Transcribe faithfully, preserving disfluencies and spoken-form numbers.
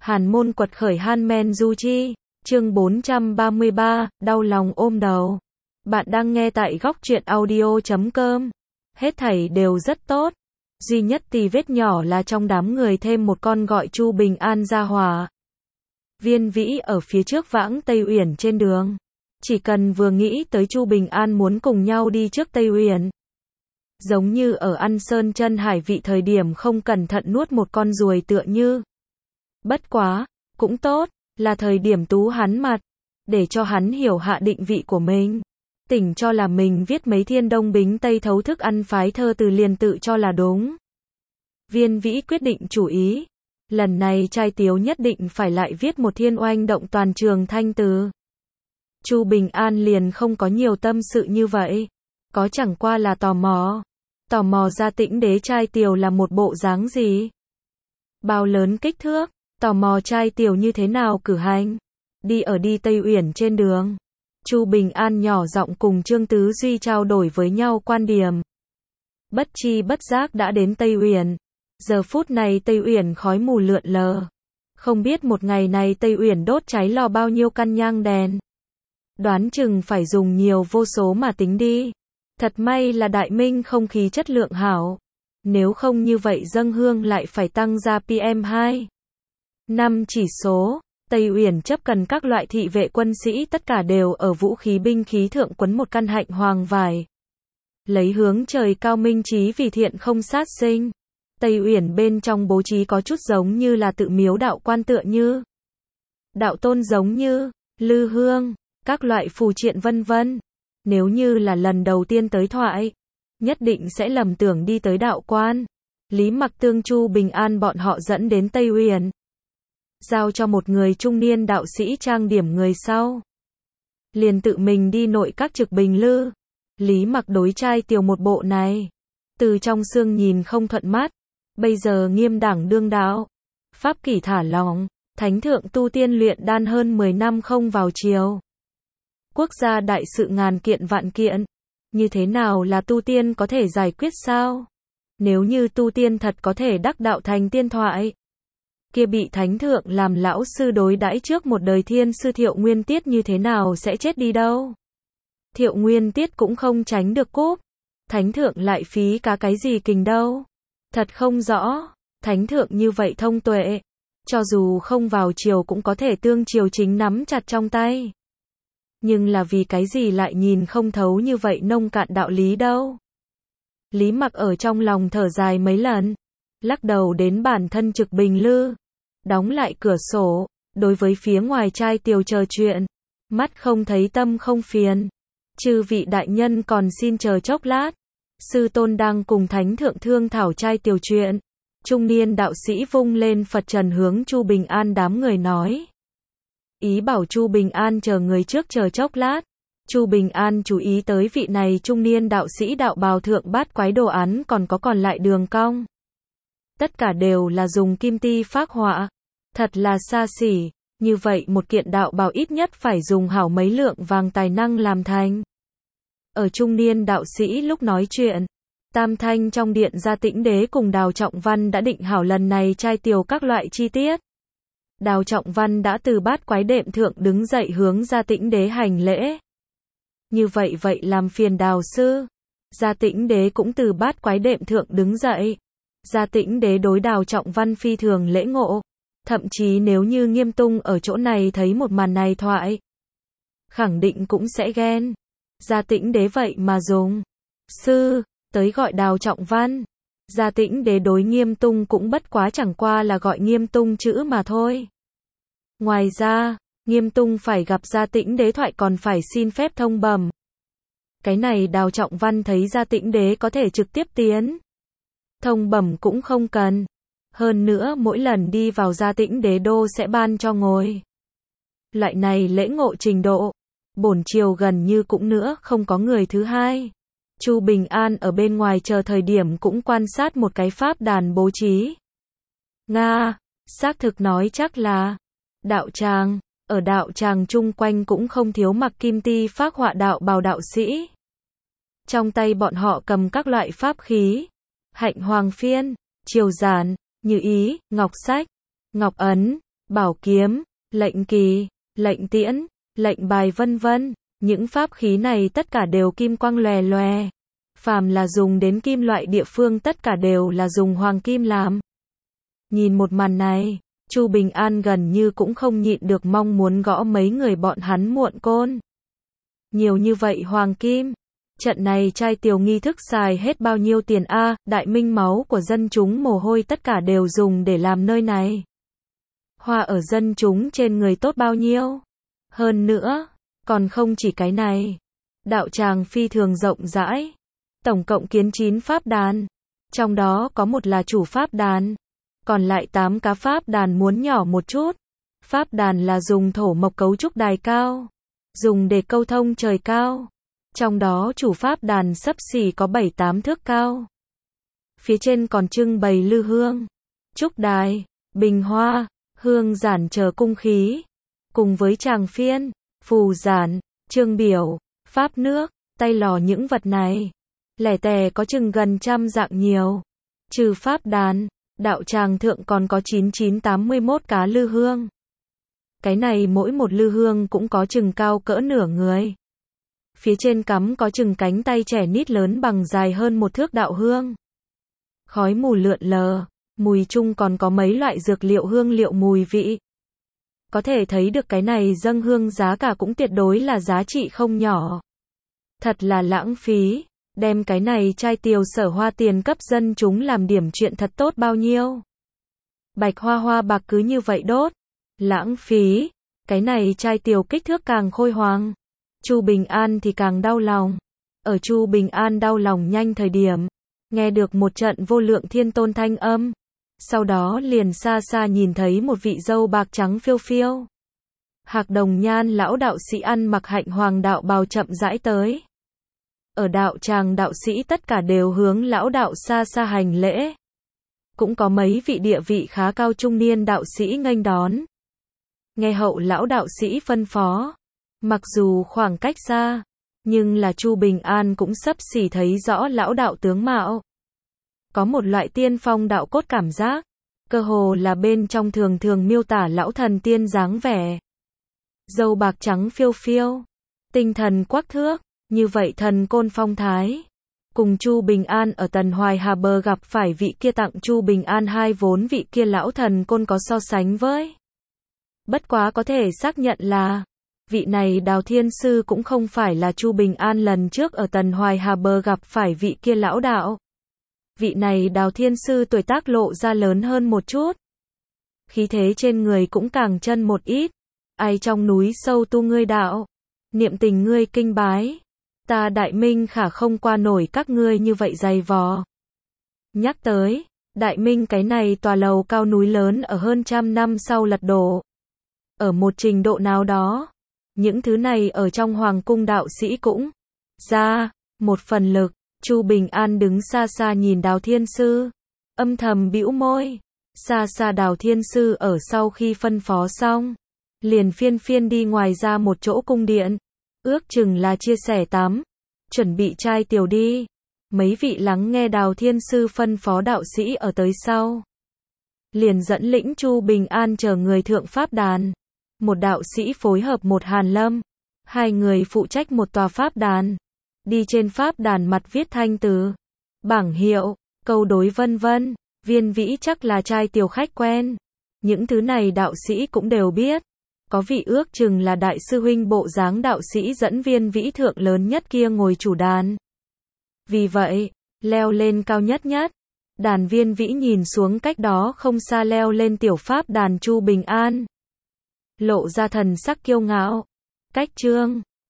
Hàn môn quật khởi Hanmen Du Chi, chương bốn trăm ba mươi ba, đau lòng ôm đầu. Bạn đang nghe tại góc truyện audio chấm com. Hết thảy đều rất tốt. Duy nhất tì vết nhỏ là trong đám người thêm một con gọi Chu Bình An ra hòa. Viên Vĩ ở phía trước vãng Tây Uyển trên đường. Chỉ cần vừa nghĩ tới Chu Bình An muốn cùng nhau đi trước Tây Uyển. Giống như ở ăn sơn chân hải vị thời điểm không cẩn thận nuốt một con ruồi tựa như. Bất quá, cũng tốt, là thời điểm tú hắn mặt, để cho hắn hiểu hạ định vị của mình. Tỉnh cho là mình viết mấy thiên đông bính tây thấu thức ăn phái thơ từ liền tự cho là đúng. Viên Vĩ quyết định chủ ý. Lần này trai tiếu nhất định phải lại viết một thiên oanh động toàn trường thanh từ. Chu Bình An liền không có nhiều tâm sự như vậy. Có chẳng qua là tò mò. Tò mò ra Tĩnh Đế trai tiều là một bộ dáng gì? Bao lớn kích thước? Tò mò trai tiều như thế nào cử hành? Đi ở đi Tây Uyển trên đường. Chu Bình An nhỏ giọng cùng Trương Tứ Duy trao đổi với nhau quan điểm. Bất chi bất giác đã đến Tây Uyển. Giờ phút này Tây Uyển khói mù lượn lờ. Không biết một ngày này Tây Uyển đốt cháy lò bao nhiêu căn nhang đèn. Đoán chừng phải dùng nhiều vô số mà tính đi. Thật may là Đại Minh không khí chất lượng hảo. Nếu không như vậy dâng hương lại phải tăng ra pê em hai. Năm chỉ số, Tây Uyển chấp cần các loại thị vệ quân sĩ tất cả đều ở vũ khí binh khí thượng quấn một căn hạnh hoàng vải. Lấy hướng trời cao minh trí vì thiện không sát sinh. Tây Uyển bên trong bố trí có chút giống như là tự miếu đạo quan tựa như. Đạo tôn giống như, lư hương, các loại phù triện vân vân. Nếu như là lần đầu tiên tới thoại, nhất định sẽ lầm tưởng đi tới đạo quan. Lý Mặc Tương Chu Bình An bọn họ dẫn đến Tây Uyển. Giao cho một người trung niên đạo sĩ trang điểm người sau. Liền tự mình đi nội các trực bình lư. Lý Mặc đối trai tiều một bộ này. Từ trong xương nhìn không thuận mắt. Bây giờ nghiêm đẳng đương đạo. Pháp kỷ thả lỏng. Thánh thượng tu tiên luyện đan hơn mười năm không vào chiều. Quốc gia đại sự ngàn kiện vạn kiện. Như thế nào là tu tiên có thể giải quyết sao? Nếu như tu tiên thật có thể đắc đạo thành tiên thoại. Kia bị thánh thượng làm lão sư đối đãi trước một đời thiên sư Thiệu Nguyên Tiết như thế nào sẽ chết đi đâu? Thiệu Nguyên Tiết cũng không tránh được cúp. Thánh thượng lại phí cá cái gì kình đâu? Thật không rõ. Thánh thượng như vậy thông tuệ. Cho dù không vào chiều cũng có thể tương triều chính nắm chặt trong tay. Nhưng là vì cái gì lại nhìn không thấu như vậy nông cạn đạo lý đâu? Lý Mặc ở trong lòng thở dài mấy lần. Lắc đầu đến bản thân trực bình lư. Đóng lại cửa sổ. Đối với phía ngoài trai tiều chờ chuyện. Mắt không thấy tâm không phiền. Chư vị đại nhân còn xin chờ chốc lát. Sư tôn đang cùng thánh thượng thương thảo trai tiều chuyện. Trung niên đạo sĩ vung lên Phật trần hướng Chu Bình An đám người nói. Ý bảo Chu Bình An chờ người trước chờ chốc lát. Chu Bình An chú ý tới vị này trung niên đạo sĩ đạo bào thượng bát quái đồ án còn có còn lại đường cong. Tất cả đều là dùng kim ti phác họa. Thật là xa xỉ. Như vậy một kiện đạo bào ít nhất phải dùng hảo mấy lượng vàng tài năng làm thành. Ở trung niên đạo sĩ lúc nói chuyện. Tam thanh trong điện gia Tĩnh Đế cùng Đào Trọng Văn đã định hảo lần này trai tiều các loại chi tiết. Đào Trọng Văn đã từ bát quái đệm thượng đứng dậy hướng gia Tĩnh Đế hành lễ. Như vậy vậy làm phiền Đào sư. Gia Tĩnh Đế cũng từ bát quái đệm thượng đứng dậy. Gia Tĩnh Đế đối Đào Trọng Văn phi thường lễ ngộ. Thậm chí nếu như Nghiêm Tung ở chỗ này thấy một màn này thoại. Khẳng định cũng sẽ ghen. Gia Tĩnh Đế vậy mà dùng. Sư, tới gọi Đào Trọng Văn. Gia Tĩnh Đế đối Nghiêm Tung cũng bất quá chẳng qua là gọi Nghiêm Tung chữ mà thôi. Ngoài ra, Nghiêm Tung phải gặp Gia Tĩnh Đế thoại còn phải xin phép thông bẩm. Cái này Đào Trọng Văn thấy Gia Tĩnh Đế có thể trực tiếp tiến. Thông bẩm cũng không cần. Hơn nữa mỗi lần đi vào Gia Tĩnh Đế đô sẽ ban cho ngồi. Loại này lễ ngộ trình độ. Bổn triều gần như cũng nữa không có người thứ hai. Chu Bình An ở bên ngoài chờ thời điểm cũng quan sát một cái pháp đàn bố trí. Nga, xác thực nói chắc là đạo tràng, ở đạo tràng chung quanh cũng không thiếu mặc kim ti phác họa đạo bào đạo sĩ. Trong tay bọn họ cầm các loại pháp khí, hạnh hoàng phiên, triều giản, như ý, ngọc sách, ngọc ấn, bảo kiếm, lệnh kỳ, lệnh tiễn, lệnh bài vân vân. Những pháp khí này tất cả đều kim quang lòe lòe. Phàm là dùng đến kim loại địa phương tất cả đều là dùng hoàng kim làm. Nhìn một màn này, Chu Bình An gần như cũng không nhịn được mong muốn gõ mấy người bọn hắn muộn côn. Nhiều như vậy hoàng kim. Trận này trai tiểu nghi thức xài hết bao nhiêu tiền a? Đại minh máu của dân chúng mồ hôi tất cả đều dùng để làm nơi này. Hoa ở dân chúng trên người tốt bao nhiêu? Hơn nữa, còn không chỉ cái này. Đạo tràng phi thường rộng rãi. Tổng cộng kiến chín pháp đàn. Trong đó có một là chủ pháp đàn. Còn lại tám cá pháp đàn muốn nhỏ một chút. Pháp đàn là dùng thổ mộc cấu trúc đài cao. Dùng để câu thông trời cao. Trong đó chủ pháp đàn xấp xỉ có bảy tám thước cao. Phía trên còn trưng bày lư hương, trúc đài, bình hoa, hương giản chờ cung khí. Cùng với tràng phiên, phù giản, chương biểu, pháp nước, tay lò những vật này. Lẻ tè có chừng gần trăm dạng nhiều. Trừ pháp đàn, đạo tràng thượng còn có chín chín tám mươi mốt cá lư hương. Cái này mỗi một lư hương cũng có chừng cao cỡ nửa người. Phía trên cắm có chừng cánh tay trẻ nít lớn bằng dài hơn một thước đạo hương. Khói mù lượn lờ, mùi chung còn có mấy loại dược liệu hương liệu mùi vị. Có thể thấy được cái này dâng hương giá cả cũng tuyệt đối là giá trị không nhỏ. Thật là lãng phí, đem cái này trai tiều sở hoa tiền cấp dân chúng làm điểm chuyện thật tốt bao nhiêu. Bạch hoa hoa bạc cứ như vậy đốt. Lãng phí, cái này trai tiều kích thước càng khôi hoàng. Chu Bình An thì càng đau lòng. Ở Chu Bình An đau lòng nhanh thời điểm, nghe được một trận vô lượng thiên tôn thanh âm. Sau đó liền xa xa nhìn thấy một vị dâu bạc trắng phiêu phiêu. Hạc đồng nhan lão đạo sĩ ăn mặc hạnh hoàng đạo bào chậm rãi tới. Ở đạo tràng đạo sĩ tất cả đều hướng lão đạo xa xa hành lễ. Cũng có mấy vị địa vị khá cao trung niên đạo sĩ nghênh đón. Nghe hậu lão đạo sĩ phân phó. Mặc dù khoảng cách xa, nhưng là Chu Bình An cũng xấp xỉ thấy rõ lão đạo tướng mạo. Có một loại tiên phong đạo cốt cảm giác, cơ hồ là bên trong thường thường miêu tả lão thần tiên dáng vẻ. Dâu bạc trắng phiêu phiêu, tinh thần quắc thước, như vậy thần côn phong thái. Cùng Chu Bình An ở Tần Hoài Hà Bờ gặp phải vị kia tặng Chu Bình An hai vốn vị kia lão thần côn có so sánh với. Bất quá có thể xác nhận là vị này Đào Thiên Sư cũng không phải là Chu Bình An lần trước ở Tần Hoài Hà Bờ gặp phải vị kia lão đạo. Vị này Đào Thiên Sư tuổi tác lộ ra lớn hơn một chút. Khí thế trên người cũng càng chân một ít. Ai trong núi sâu tu ngươi đạo, niệm tình ngươi kinh bái. Ta Đại Minh khả không qua nổi các ngươi như vậy dày vò. Nhắc tới, Đại Minh cái này tòa lầu cao núi lớn ở hơn trăm năm sau lật đổ. Ở một trình độ nào đó, những thứ này ở trong hoàng cung đạo sĩ cũng ra một phần lực. Chu Bình An đứng xa xa nhìn Đào Thiên Sư, âm thầm bĩu môi. Xa xa Đào Thiên Sư ở sau khi phân phó xong, liền phiên phiên đi ngoài ra một chỗ cung điện, ước chừng là chia sẻ tắm, chuẩn bị trai tiểu đi. Mấy vị lắng nghe Đào Thiên Sư phân phó đạo sĩ ở tới sau, liền dẫn lĩnh Chu Bình An chờ người thượng pháp đàn. Một đạo sĩ phối hợp một hàn lâm, hai người phụ trách một tòa pháp đàn. Đi trên pháp đàn mặt viết thanh từ, bảng hiệu, câu đối vân vân. Viên Vĩ chắc là trai tiểu khách quen. Những thứ này đạo sĩ cũng đều biết. Có vị ước chừng là đại sư huynh bộ dáng đạo sĩ dẫn Viên Vĩ thượng lớn nhất kia ngồi chủ đàn. Vì vậy, leo lên cao nhất nhất. Đàn Viên Vĩ nhìn xuống cách đó không xa leo lên tiểu pháp đàn Chu Bình An. Lộ ra thần sắc kiêu ngạo. Cách chương